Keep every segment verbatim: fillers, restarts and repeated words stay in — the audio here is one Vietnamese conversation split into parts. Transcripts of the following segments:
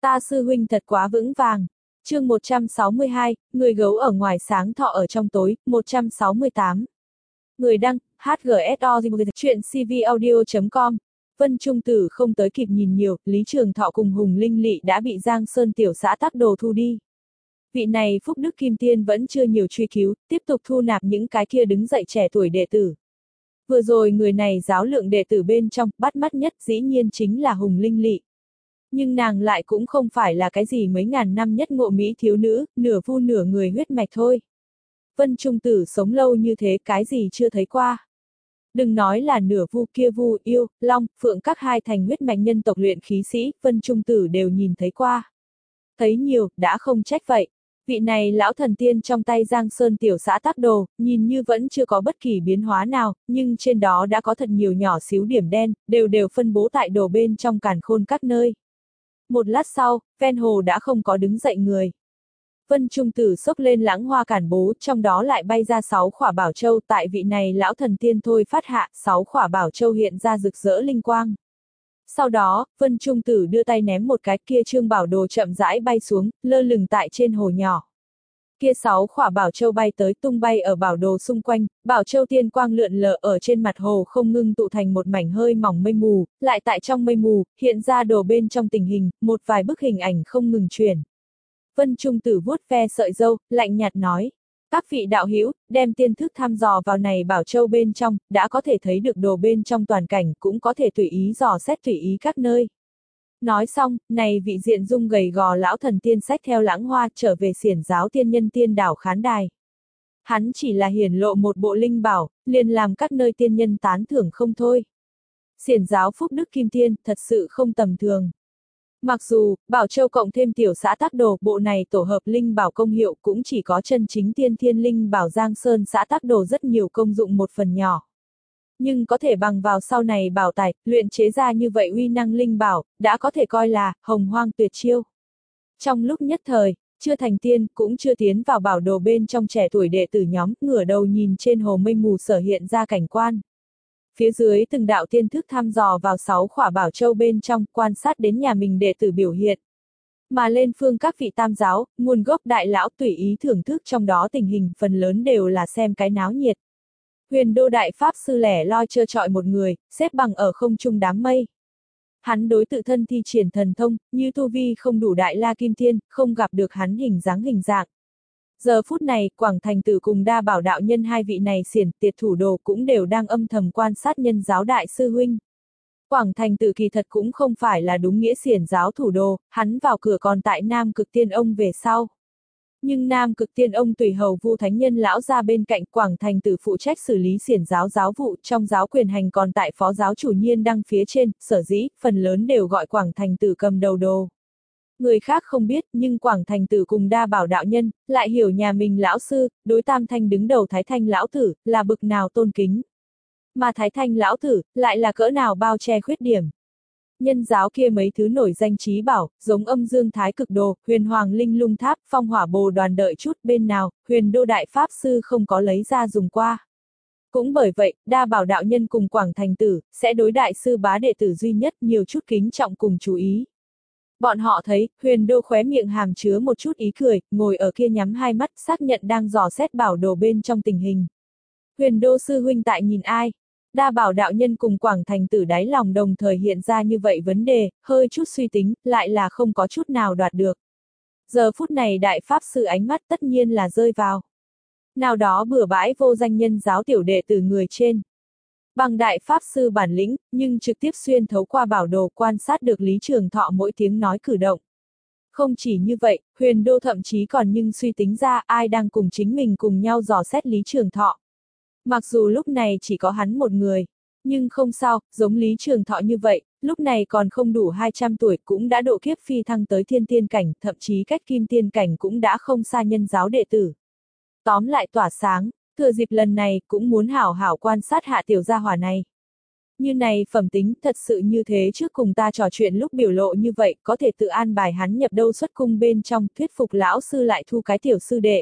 Ta sư huynh thật quá vững vàng. Chương một trăm sáu mươi hai, người gấu ở ngoài sáng thọ ở trong tối, một trăm sáu mươi tám. Người đăng, hát giê ét o chuyện c v audio chấm com. Vân Trung Tử không tới kịp nhìn nhiều, Lý Trường Thọ cùng Hùng Linh Lị đã bị Giang Sơn tiểu xã Tắc Đồ thu đi. Vị này Phúc Đức Kim Tiên vẫn chưa nhiều truy cứu, tiếp tục thu nạp những cái kia đứng dậy trẻ tuổi đệ tử. Vừa rồi người này giáo lượng đệ tử bên trong, bắt mắt nhất dĩ nhiên chính là Hùng Linh Lị. Nhưng nàng lại cũng không phải là cái gì mấy ngàn năm nhất ngộ mỹ thiếu nữ, nửa vu nửa người huyết mạch thôi. Vân Trung Tử sống lâu như thế cái gì chưa thấy qua. Đừng nói là nửa vu kia vu yêu, long, phượng các hai thành huyết mạch nhân tộc luyện khí sĩ, Vân Trung Tử đều nhìn thấy qua. Thấy nhiều, đã không trách vậy. Vị này lão thần tiên trong tay Giang Sơn tiểu xã Tắc Đồ, nhìn như vẫn chưa có bất kỳ biến hóa nào, nhưng trên đó đã có thật nhiều nhỏ xíu điểm đen, đều đều phân bố tại đồ bên trong càn khôn các nơi. Một lát sau, ven hồ đã không có đứng dậy người. Vân Trung Tử xốc lên lãng hoa cản bố, trong đó lại bay ra sáu khỏa bảo châu, tại vị này lão thần tiên thôi phát hạ, sáu khỏa bảo châu hiện ra rực rỡ linh quang. Sau đó, Vân Trung Tử đưa tay ném một cái, kia trương bảo đồ chậm rãi bay xuống, lơ lửng tại trên hồ nhỏ. Kia sáu khỏa bảo châu bay tới tung bay ở bảo đồ xung quanh, bảo châu tiên quang lượn lờ ở trên mặt hồ không ngưng tụ thành một mảnh hơi mỏng mây mù, lại tại trong mây mù, hiện ra đồ bên trong tình hình, một vài bức hình ảnh không ngừng chuyển. Vân Trung Tử vuốt ve sợi râu, lạnh nhạt nói. Các vị đạo hữu, đem tiên thức thăm dò vào này bảo châu bên trong, đã có thể thấy được đồ bên trong toàn cảnh, cũng có thể tùy ý dò xét tùy ý các nơi. Nói xong, này vị diện dung gầy gò lão thần tiên sách theo lãng hoa trở về xiển giáo tiên nhân tiên đảo khán đài. Hắn chỉ là hiển lộ một bộ linh bảo, liền làm các nơi tiên nhân tán thưởng không thôi. Xiển giáo Phúc Đức Kim Tiên, thật sự không tầm thường. Mặc dù, Bảo Châu cộng thêm tiểu xã Tắc Đồ, bộ này tổ hợp linh bảo công hiệu cũng chỉ có chân chính tiên thiên linh bảo Giang Sơn xã Tắc Đồ rất nhiều công dụng một phần nhỏ. Nhưng có thể bằng vào sau này bảo tài, luyện chế ra như vậy uy năng linh bảo, đã có thể coi là hồng hoang tuyệt chiêu. Trong lúc nhất thời, chưa thành tiên, cũng chưa tiến vào bảo đồ bên trong trẻ tuổi đệ tử nhóm, ngửa đầu nhìn trên hồ mây mù sở hiện ra cảnh quan. Phía dưới từng đạo tiên thức thăm dò vào sáu khỏa bảo châu bên trong, quan sát đến nhà mình đệ tử biểu hiện. Mà lên phương các vị tam giáo, nguồn gốc đại lão tùy ý thưởng thức trong đó tình hình, phần lớn đều là xem cái náo nhiệt. Huyền Đô đại pháp sư lẻ loi trơ trọi một người, xếp bằng ở không trung đám mây. Hắn đối tự thân thi triển thần thông, như tu vi không đủ đại la kim thiên, không gặp được hắn hình dáng hình dạng. Giờ phút này, Quảng Thành Tử cùng Đa Bảo đạo nhân hai vị này xiển tiệt thủ đồ cũng đều đang âm thầm quan sát nhân giáo đại sư huynh. Quảng Thành Tử kỳ thật cũng không phải là đúng nghĩa xiển giáo thủ đồ, hắn vào cửa còn tại Nam Cực Tiên Ông về sau. Nhưng Nam Cực Tiên Ông tùy hầu Vu Thánh Nhân lão ra bên cạnh, Quảng Thành Tử phụ trách xử lý xiển giáo giáo vụ, trong giáo quyền hành còn tại phó giáo chủ Nhiên đăng phía trên, sở dĩ, phần lớn đều gọi Quảng Thành Tử cầm đầu đồ. Người khác không biết, nhưng Quảng Thành Tử cùng Đa Bảo đạo nhân, lại hiểu nhà mình lão sư, đối Tam Thanh đứng đầu Thái Thanh lão tử, là bực nào tôn kính. Mà Thái Thanh lão tử, lại là cỡ nào bao che khuyết điểm. Nhân giáo kia mấy thứ nổi danh trí bảo, giống âm dương thái cực đồ, huyền hoàng linh lung tháp, phong hỏa bồ đoàn đợi chút bên nào, huyền đô đại pháp sư không có lấy ra dùng qua. Cũng bởi vậy, Đa Bảo đạo nhân cùng Quảng Thành Tử, sẽ đối đại sư bá đệ tử duy nhất nhiều chút kính trọng cùng chú ý. Bọn họ thấy, huyền đô khóe miệng hàm chứa một chút ý cười, ngồi ở kia nhắm hai mắt, xác nhận đang dò xét bảo đồ bên trong tình hình. Huyền đô sư huynh tại nhìn ai? Đa Bảo đạo nhân cùng Quảng Thành Tử đáy lòng đồng thời hiện ra như vậy vấn đề, hơi chút suy tính, lại là không có chút nào đoạt được. Giờ phút này đại pháp sư ánh mắt tất nhiên là rơi vào. Nào đó bừa bãi vô danh nhân giáo tiểu đệ từ người trên. Bằng đại pháp sư bản lĩnh, nhưng trực tiếp xuyên thấu qua bảo đồ quan sát được Lý Trường Thọ mỗi tiếng nói cử động. Không chỉ như vậy, huyền đô thậm chí còn nhưng suy tính ra ai đang cùng chính mình cùng nhau dò xét Lý Trường Thọ. Mặc dù lúc này chỉ có hắn một người, nhưng không sao, giống Lý Trường Thọ như vậy, lúc này còn không đủ hai trăm tuổi cũng đã độ kiếp phi thăng tới thiên tiên cảnh, thậm chí cách kim tiên cảnh cũng đã không xa nhân giáo đệ tử. Tóm lại tỏa sáng, thừa dịp lần này cũng muốn hảo hảo quan sát hạ tiểu gia hỏa này. Như này phẩm tính thật sự như thế trước cùng ta trò chuyện lúc biểu lộ như vậy có thể tự an bài hắn nhập đâu xuất cung bên trong thuyết phục lão sư lại thu cái tiểu sư đệ.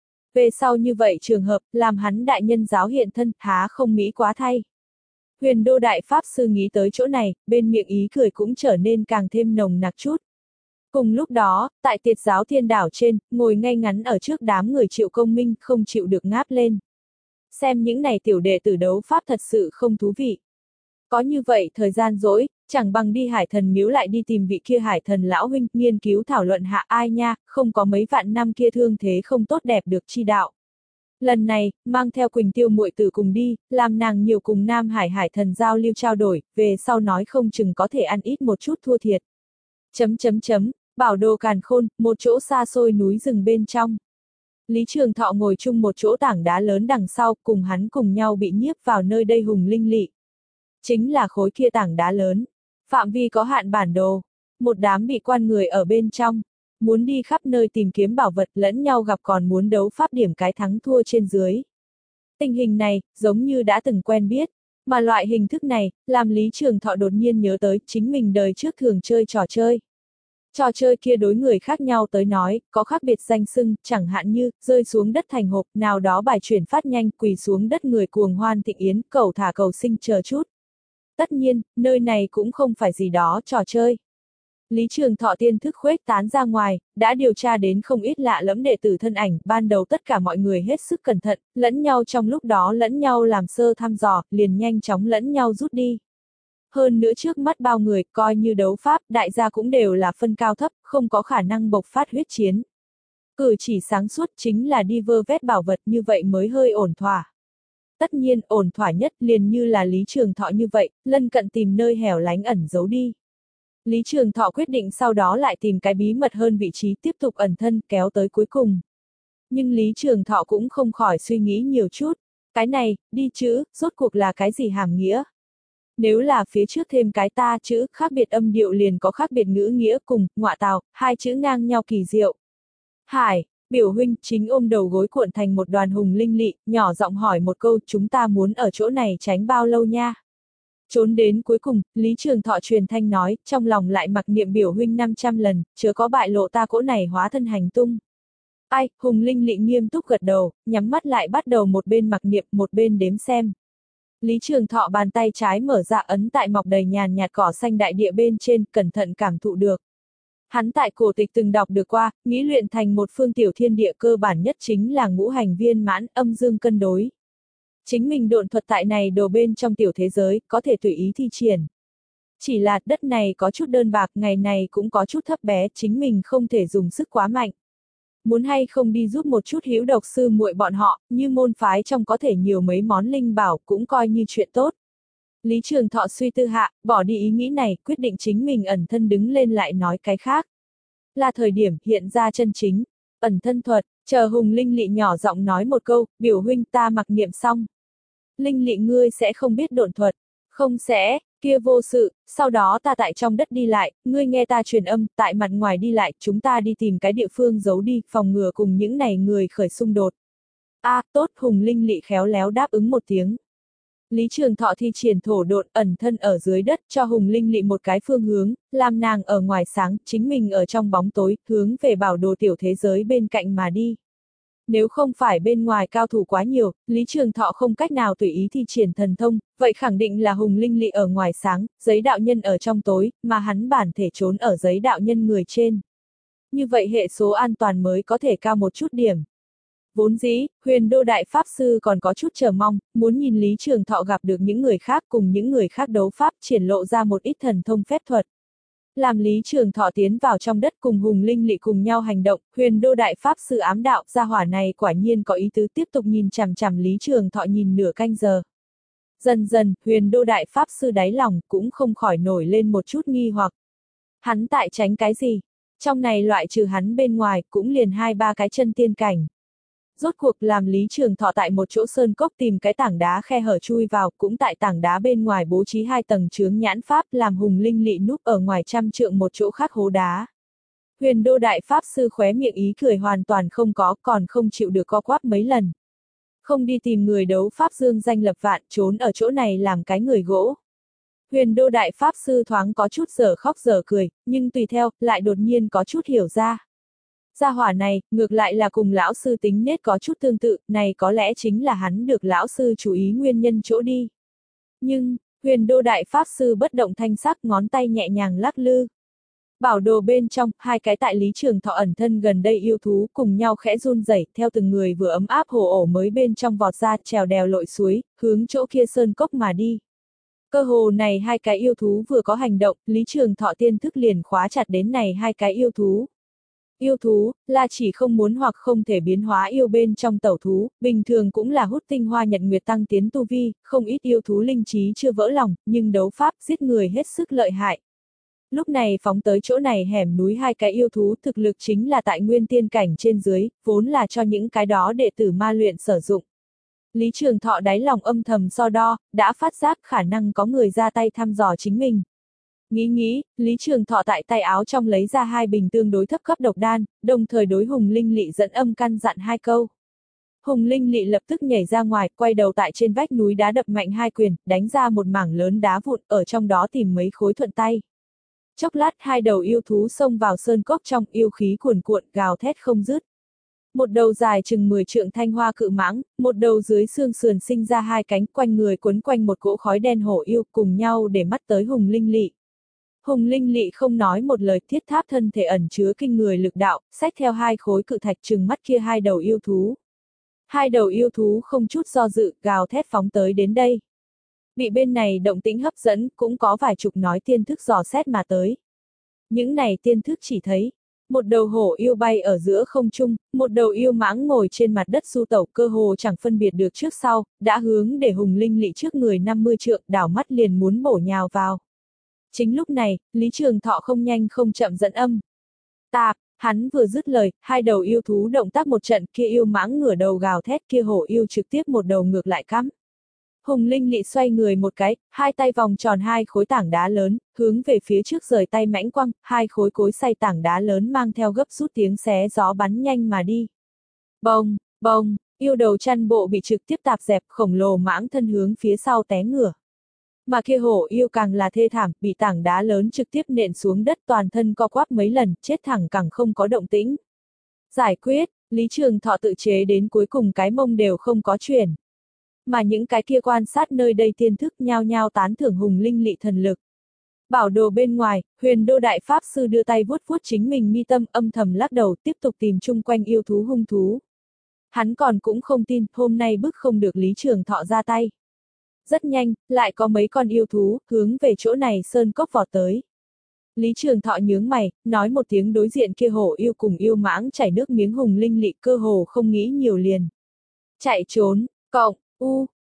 Về sau như vậy trường hợp, làm hắn đại nhân giáo hiện thân, há không mỹ quá thay. Huyền đô đại pháp sư nghĩ tới chỗ này, bên miệng ý cười cũng trở nên càng thêm nồng nặc chút. Cùng lúc đó, tại Tiệt giáo Thiên Đảo trên, ngồi ngay ngắn ở trước đám người Triệu Công Minh không chịu được ngáp lên. Xem những này tiểu đệ tử đấu pháp thật sự không thú vị. Có như vậy thời gian rỗi, chẳng bằng đi Hải Thần miếu lại đi tìm vị kia Hải Thần lão huynh, nghiên cứu thảo luận hạ ai nha, không có mấy vạn năm kia thương thế không tốt đẹp được chi đạo. Lần này, mang theo Quỳnh Tiêu muội tử cùng đi, làm nàng nhiều cùng Nam Hải Hải Thần giao lưu trao đổi, về sau nói không chừng có thể ăn ít một chút thua thiệt. Chấm chấm chấm, Bảo Đồ Càn Khôn, một chỗ xa xôi núi rừng bên trong. Lý Trường Thọ ngồi chung một chỗ tảng đá lớn đằng sau, cùng hắn cùng nhau bị nhiếp vào nơi đây hùng linh lị. Chính là khối kia tảng đá lớn. Phạm vi có hạn bản đồ. Một đám bị quan người ở bên trong. Muốn đi khắp nơi tìm kiếm bảo vật, lẫn nhau gặp còn muốn đấu pháp điểm cái thắng thua trên dưới. Tình hình này, giống như đã từng quen biết. Mà loại hình thức này, làm Lý Trường Thọ đột nhiên nhớ tới chính mình đời trước thường chơi trò chơi. Trò chơi kia đối người khác nhau tới nói, có khác biệt danh xưng, chẳng hạn như, rơi xuống đất thành hộp, nào đó bài chuyển phát nhanh, quỳ xuống đất người cuồng hoan thịnh yến, cầu thả cầu sinh chờ chút. Tất nhiên, nơi này cũng không phải gì đó trò chơi. Lý Trường Thọ tiên thức khuếch tán ra ngoài, đã điều tra đến không ít lạ lẫm đệ tử thân ảnh, ban đầu tất cả mọi người hết sức cẩn thận, lẫn nhau trong lúc đó lẫn nhau làm sơ thăm dò, liền nhanh chóng lẫn nhau rút đi. Hơn nữa trước mắt bao người, coi như đấu pháp, đại gia cũng đều là phân cao thấp, không có khả năng bộc phát huyết chiến. Cử chỉ sáng suốt chính là đi vơ vét bảo vật, như vậy mới hơi ổn thỏa. Tất nhiên, ổn thỏa nhất liền như là Lý Trường Thọ như vậy, lân cận tìm nơi hẻo lánh ẩn giấu đi. Lý Trường Thọ quyết định sau đó lại tìm cái bí mật hơn vị trí tiếp tục ẩn thân, kéo tới cuối cùng. Nhưng Lý Trường Thọ cũng không khỏi suy nghĩ nhiều chút. Cái này, đi chữ, rốt cuộc là cái gì hàm nghĩa? Nếu là phía trước thêm cái ta chữ, khác biệt âm điệu liền có khác biệt ngữ nghĩa cùng, ngọa tào, hai chữ ngang nhau kỳ diệu. Hải, biểu huynh chính ôm đầu gối cuộn thành một đoàn hùng linh lị, nhỏ giọng hỏi một câu, chúng ta muốn ở chỗ này tránh bao lâu nha? Trốn đến cuối cùng, Lý Trường Thọ truyền thanh nói, trong lòng lại mặc niệm biểu huynh năm trăm lần, chớ có bại lộ ta cỗ này hóa thân hành tung. Ai, hùng linh lị nghiêm túc gật đầu, nhắm mắt lại bắt đầu một bên mặc niệm, một bên đếm xem. Lý Trường Thọ bàn tay trái mở ra ấn tại mọc đầy nhàn nhạt cỏ xanh đại địa bên trên, cẩn thận cảm thụ được. Hắn tại cổ tịch từng đọc được qua, nghĩ luyện thành một phương tiểu thiên địa cơ bản nhất chính là ngũ hành viên mãn, âm dương cân đối. Chính mình độn thuật tại này đồ bên trong tiểu thế giới, có thể tùy ý thi triển. Chỉ là đất này có chút đơn bạc, ngày này cũng có chút thấp bé, chính mình không thể dùng sức quá mạnh. Muốn hay không đi giúp một chút hữu độc sư muội bọn họ, như môn phái trong có thể nhiều mấy món linh bảo, cũng coi như chuyện tốt. Lý Trường Thọ suy tư hạ, bỏ đi ý nghĩ này, quyết định chính mình ẩn thân đứng lên lại nói cái khác. Là thời điểm hiện ra chân chính, ẩn thân thuật, chờ hùng linh lị nhỏ giọng nói một câu, biểu huynh ta mặc niệm xong. Linh lị ngươi sẽ không biết độn thuật, không sẽ, kia vô sự, sau đó ta tại trong đất đi lại, ngươi nghe ta truyền âm, tại mặt ngoài đi lại, chúng ta đi tìm cái địa phương giấu đi, phòng ngừa cùng những này người khởi xung đột. A, à, tốt, hùng linh lị khéo léo đáp ứng một tiếng. Lý Trường Thọ thi triển thổ độn ẩn thân ở dưới đất cho hùng linh lị một cái phương hướng, làm nàng ở ngoài sáng, chính mình ở trong bóng tối, hướng về bảo đồ tiểu thế giới bên cạnh mà đi. Nếu không phải bên ngoài cao thủ quá nhiều, Lý Trường Thọ không cách nào tùy ý thi triển thần thông, vậy khẳng định là hùng linh lị ở ngoài sáng, giấy đạo nhân ở trong tối, mà hắn bản thể trốn ở giấy đạo nhân người trên. Như vậy hệ số an toàn mới có thể cao một chút điểm. Vốn dĩ, Huyền Đô Đại Pháp Sư còn có chút chờ mong, muốn nhìn Lý Trường Thọ gặp được những người khác cùng những người khác đấu pháp triển lộ ra một ít thần thông phép thuật. Làm Lý Trường Thọ tiến vào trong đất cùng hùng linh lị cùng nhau hành động, Huyền Đô Đại Pháp Sư ám đạo, gia hỏa này quả nhiên có ý tứ tiếp tục nhìn chằm chằm Lý Trường Thọ nhìn nửa canh giờ. Dần dần, Huyền Đô Đại Pháp Sư đáy lòng cũng không khỏi nổi lên một chút nghi hoặc. Hắn tại tránh cái gì? Trong này loại trừ hắn bên ngoài cũng liền hai ba cái chân tiên cảnh. Rốt cuộc làm Lý Trường Thọ tại một chỗ sơn cốc tìm cái tảng đá khe hở chui vào, cũng tại tảng đá bên ngoài bố trí hai tầng chướng nhãn pháp làm hùng linh lị núp ở ngoài trăm trượng một chỗ khác hố đá. Huyền Đô Đại Pháp Sư khóe miệng ý cười hoàn toàn không có, còn không chịu được co quắp mấy lần. Không đi tìm người đấu Pháp dương danh lập vạn, trốn ở chỗ này làm cái người gỗ. Huyền Đô Đại Pháp Sư thoáng có chút dở khóc dở cười, nhưng tùy theo, lại đột nhiên có chút hiểu ra. Gia hỏa này, ngược lại là cùng lão sư tính nết có chút tương tự, này có lẽ chính là hắn được lão sư chú ý nguyên nhân chỗ đi. Nhưng, Huyền Đô Đại Pháp Sư bất động thanh sắc, ngón tay nhẹ nhàng lắc lư. Bảo đồ bên trong, hai cái tại Lý Trường Thọ ẩn thân gần đây yêu thú cùng nhau khẽ run rẩy, theo từng người vừa ấm áp hồ ổ mới bên trong vọt ra, trèo đèo lội suối, hướng chỗ kia sơn cốc mà đi. Cơ hồ này hai cái yêu thú vừa có hành động, Lý Trường Thọ tiên thức liền khóa chặt đến này hai cái yêu thú. Yêu thú, là chỉ không muốn hoặc không thể biến hóa yêu bên trong tẩu thú, bình thường cũng là hút tinh hoa nhật nguyệt tăng tiến tu vi, không ít yêu thú linh trí chưa vỡ lòng, nhưng đấu pháp giết người hết sức lợi hại. Lúc này phóng tới chỗ này hẻm núi hai cái yêu thú thực lực chính là tại nguyên tiên cảnh trên dưới, vốn là cho những cái đó đệ tử ma luyện sử dụng. Lý Trường Thọ đáy lòng âm thầm so đo, đã phát giác khả năng có người ra tay thăm dò chính mình. Nghĩ nghĩ, Lý Trường Thọ tại tay áo trong lấy ra hai bình tương đối thấp cấp độc đan, đồng thời đối Hùng Linh Lị dẫn âm căn dặn hai câu. Hùng Linh Lị lập tức nhảy ra ngoài, quay đầu tại trên vách núi đá đập mạnh hai quyền, đánh ra một mảng lớn đá vụn, ở trong đó tìm mấy khối thuận tay. Chốc lát hai đầu yêu thú xông vào sơn cốc trong, yêu khí cuồn cuộn, gào thét không dứt. Một đầu dài chừng mười trượng thanh hoa cự mãng, một đầu dưới xương sườn sinh ra hai cánh, quanh người quấn quanh một cỗ khói đen hổ yêu, cùng nhau để mắt tới Hùng Linh Lị. Hùng Linh Lị không nói một lời, thiết tháp thân thể ẩn chứa kinh người lực đạo, xách theo hai khối cự thạch trừng mắt kia hai đầu yêu thú. Hai đầu yêu thú không chút do dự, gào thét phóng tới đến đây. Bị bên này động tĩnh hấp dẫn, cũng có vài chục nói tiên thức dò xét mà tới. Những này tiên thức chỉ thấy, một đầu hổ yêu bay ở giữa không trung, một đầu yêu mãng ngồi trên mặt đất du tẩu, cơ hồ chẳng phân biệt được trước sau, đã hướng để Hùng Linh Lị trước người năm mươi trượng, đảo mắt liền muốn bổ nhào vào. Chính lúc này, Lý Trường Thọ không nhanh không chậm dẫn âm. Tạc, hắn vừa dứt lời, hai đầu yêu thú động tác một trận, kia yêu mãng ngửa đầu gào thét, kia hổ yêu trực tiếp một đầu ngược lại cắm. Hùng Linh Lị xoay người một cái, hai tay vòng tròn hai khối tảng đá lớn, hướng về phía trước rời tay mãnh quăng, hai khối cối xay tảng đá lớn mang theo gấp rút tiếng xé gió bắn nhanh mà đi. Bông, bông, yêu đầu chăn bộ bị trực tiếp tạp dẹp, khổng lồ mãng thân hướng phía sau té ngửa. Mà kia hổ yêu càng là thê thảm, bị tảng đá lớn trực tiếp nện xuống đất, toàn thân co quắp mấy lần, chết thẳng cẳng không có động tĩnh. Giải quyết, Lý Trường Thọ tự chế đến cuối cùng cái mông đều không có chuyển. Mà những cái kia quan sát nơi đây tiên thức nhao nhao tán thưởng Hùng Linh Lị thần lực. Bảo đồ bên ngoài, Huyền Đô Đại Pháp Sư đưa tay vuốt vuốt chính mình mi tâm, âm thầm lắc đầu, tiếp tục tìm chung quanh yêu thú hung thú. Hắn còn cũng không tin, hôm nay bức không được Lý Trường Thọ ra tay. Rất nhanh, lại có mấy con yêu thú, hướng về chỗ này sơn cốc vọt tới. Lý Trường Thọ nhướng mày, nói một tiếng đối diện kia hổ yêu cùng yêu mãng chảy nước miếng Hùng Linh Lị, cơ hồ không nghĩ nhiều liền. Chạy trốn, cộng, u,